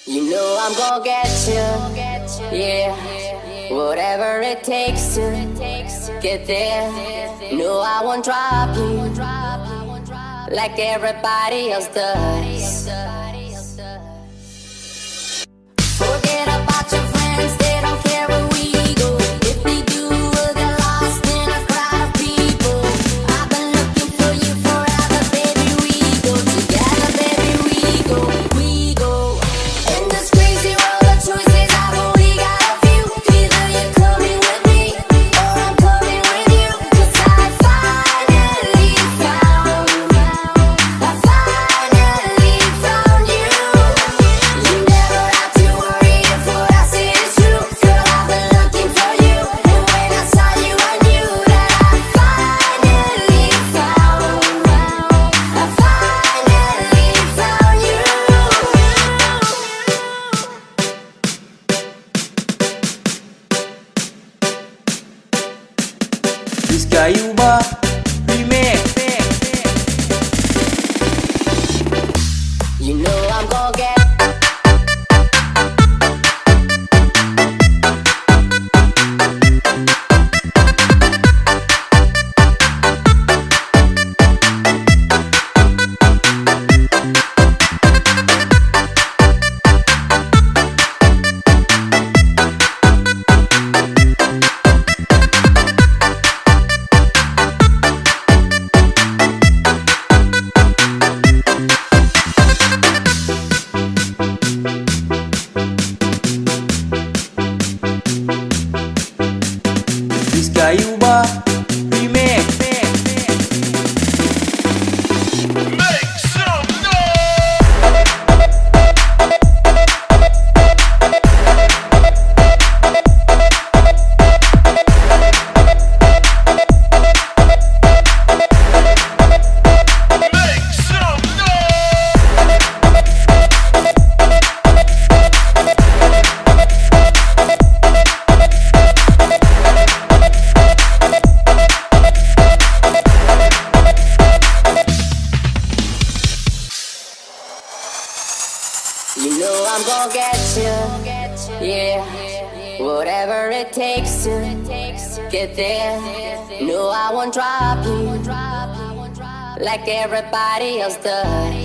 You know I'm gonna get you, yeah. Whatever it takes to get there. No, I won't drop you like everybody else does. Forget about your friends, they don't care where we go. If they do, we'll get lost in a crowd of people. I've been looking for you forever, baby. We go together, baby. We go. In this crazy world of choices, I've only got a few. Either you're coming with me, or I'm coming with you. 'Cause I finally found you. You never have to worry if what I say is true. Girl, I've been looking for you, and when I saw you, I knew that I finally found you. Rizka Yuba Remix. You know I'm gonna get. Rizka Yuba Remix. Make some noise! Make some noise! You know I'm gonna get you, yeah. Whatever it takes to get there. No, I won't drop you like everybody else does.